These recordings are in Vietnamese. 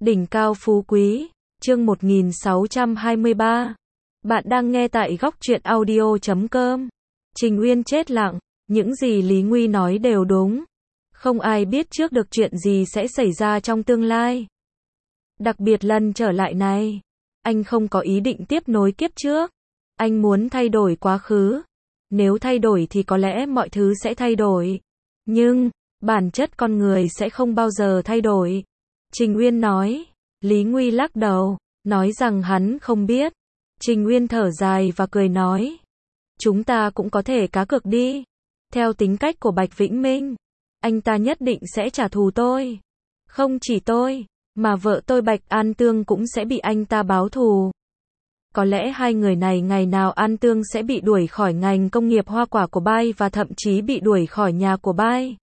Đỉnh cao phú quý, chương 1623. Bạn đang nghe tại góc truyện audio.com. Trình Uyên chết lặng, những gì Lý Nguy nói đều đúng. Không ai biết trước được chuyện gì sẽ xảy ra trong tương lai. Đặc biệt lần trở lại này, anh không có ý định tiếp nối kiếp trước. Anh muốn thay đổi quá khứ. Nếu thay đổi thì có lẽ mọi thứ sẽ thay đổi. Nhưng, bản chất con người sẽ không bao giờ thay đổi. Trình Uyên nói. Lý Nguy lắc đầu, nói rằng hắn không biết. Trình Uyên thở dài và cười nói. Chúng ta cũng có thể cá cược đi. Theo tính cách của Bạch Vĩnh Minh, anh ta nhất định sẽ trả thù tôi. Không chỉ tôi, mà vợ tôi Bạch An Tương cũng sẽ bị anh ta báo thù. Có lẽ hai người này ngày nào An Tương sẽ bị đuổi khỏi ngành công nghiệp hoa quả của Bai và thậm chí bị đuổi khỏi nhà của Bai.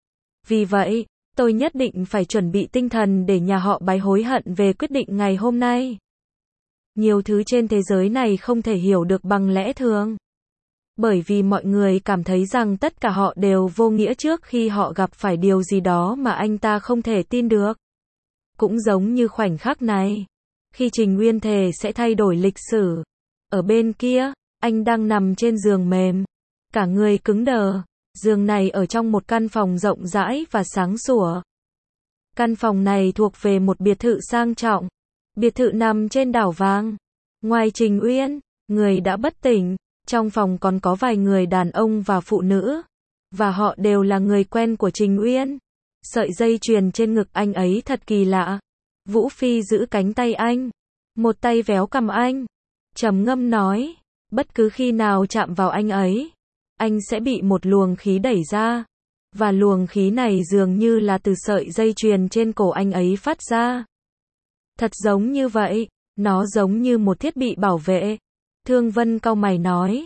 Vì vậy, tôi nhất định phải chuẩn bị tinh thần để nhà họ Bái hối hận về quyết định ngày hôm nay. Nhiều thứ trên thế giới này không thể hiểu được bằng lẽ thường. Bởi vì mọi người cảm thấy rằng tất cả họ đều vô nghĩa trước khi họ gặp phải điều gì đó mà anh ta không thể tin được. Cũng giống như khoảnh khắc này, khi Trình Uyên thề sẽ thay đổi lịch sử. Ở bên kia, anh đang nằm trên giường mềm, cả người cứng đờ. Giường này ở trong một căn phòng rộng rãi và sáng sủa. Căn phòng này thuộc về một biệt thự sang trọng. Biệt thự nằm trên đảo vàng. Ngoài Trình Uyên, người đã bất tỉnh, trong phòng còn có vài người đàn ông và phụ nữ. Và họ đều là người quen của Trình Uyên. Sợi dây chuyền trên ngực anh ấy thật kỳ lạ. Vũ Phi giữ cánh tay anh. Một tay véo cằm anh. Trầm ngâm nói. Bất cứ khi nào chạm vào anh ấy, anh sẽ bị một luồng khí đẩy ra. Và luồng khí này dường như là từ sợi dây chuyền trên cổ anh ấy phát ra. Thật giống như vậy, nó giống như một thiết bị bảo vệ. Thương Vân cau mày nói.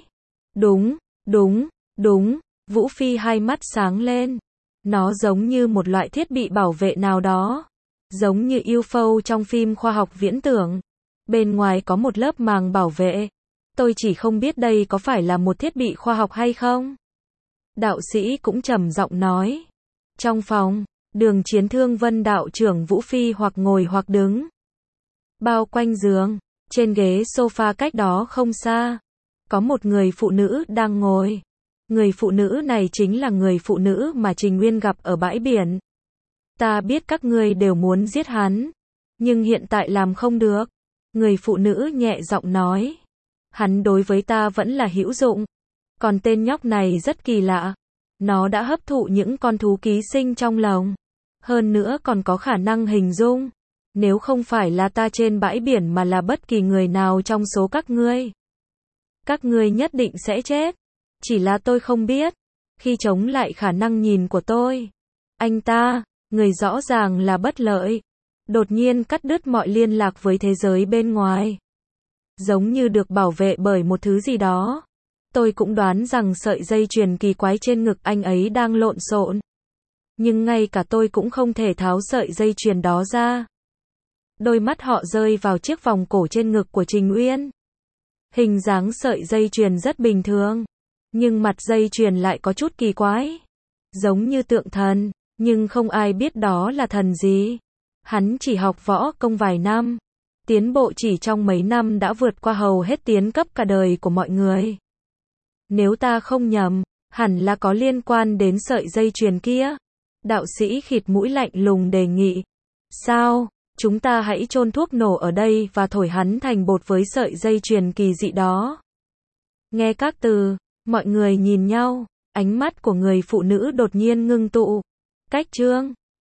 Đúng, Vũ Phi hai mắt sáng lên. Nó giống như một loại thiết bị bảo vệ nào đó. Giống như UFO trong phim khoa học viễn tưởng. Bên ngoài có một lớp màng bảo vệ. Tôi chỉ không biết đây có phải là một thiết bị khoa học hay không. Đạo sĩ cũng trầm giọng nói. Trong phòng, Đường Chiến Thương Vân đạo trưởng Vũ Phi hoặc ngồi hoặc đứng. Bao quanh giường, trên ghế sofa cách đó không xa, có một người phụ nữ đang ngồi. Người phụ nữ này chính là người phụ nữ mà Trình Uyên gặp ở bãi biển. Ta biết các ngươi đều muốn giết hắn, nhưng hiện tại làm không được. Người phụ nữ nhẹ giọng nói. Hắn đối với ta vẫn là hữu dụng. Còn tên nhóc này rất kỳ lạ. Nó đã hấp thụ những con thú ký sinh trong lồng. Hơn nữa còn có khả năng hình dung. Nếu không phải là ta trên bãi biển mà là bất kỳ người nào trong số các ngươi nhất định sẽ chết. Chỉ là tôi không biết. Khi chống lại khả năng nhìn của tôi, anh ta, người rõ ràng là bất lợi, đột nhiên cắt đứt mọi liên lạc với thế giới bên ngoài. Giống như được bảo vệ bởi một thứ gì đó. Tôi cũng đoán rằng sợi dây chuyền kỳ quái trên ngực anh ấy đang lộn xộn. Nhưng ngay cả tôi cũng không thể tháo sợi dây chuyền đó ra. Đôi mắt họ rơi vào chiếc vòng cổ trên ngực của Trình Uyên. Hình dáng sợi dây chuyền rất bình thường. Nhưng mặt dây chuyền lại có chút kỳ quái. Giống như tượng thần, nhưng không ai biết đó là thần gì. Hắn chỉ học võ công vài năm. Tiến bộ chỉ trong mấy năm đã vượt qua hầu hết tiến cấp cả đời của mọi người. Nếu ta không nhầm, hẳn là có liên quan đến sợi dây chuyền kia. Đạo sĩ khịt mũi lạnh lùng đề nghị. Sao, chúng ta hãy chôn thuốc nổ ở đây và thổi hắn thành bột với sợi dây chuyền kỳ dị đó. Nghe các từ, mọi người nhìn nhau, ánh mắt của người phụ nữ đột nhiên ngưng tụ. Cách chương